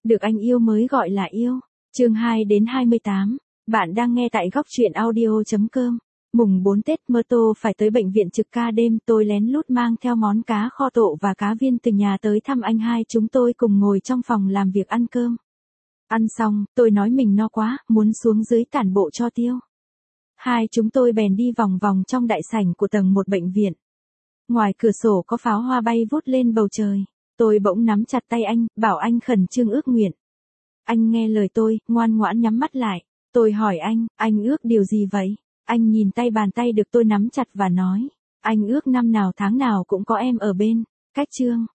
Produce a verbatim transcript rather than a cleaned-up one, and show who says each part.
Speaker 1: Được anh yêu mới gọi là yêu. Chương hai đến hai mươi tám. Bạn đang nghe tại góc truyện audio chấm com. Mùng bốn Tết Mơ Tô phải tới bệnh viện trực ca đêm, tôi lén lút mang theo món cá kho tộ và cá viên từ nhà tới thăm anh hai, chúng tôi cùng ngồi trong phòng làm việc ăn cơm. Ăn xong, tôi nói mình no quá, muốn xuống dưới tản bộ cho tiêu. Hai chúng tôi bèn đi vòng vòng trong đại sảnh của tầng một bệnh viện. Ngoài cửa sổ có pháo hoa bay vút lên bầu trời. Tôi bỗng nắm chặt tay anh, bảo anh khẩn trương ước nguyện. Anh nghe lời tôi, ngoan ngoãn nhắm mắt lại. Tôi hỏi anh, anh ước điều gì vậy? Anh nhìn tay bàn tay được tôi nắm chặt và nói, anh ước năm nào tháng nào cũng có em ở bên. Cách chương.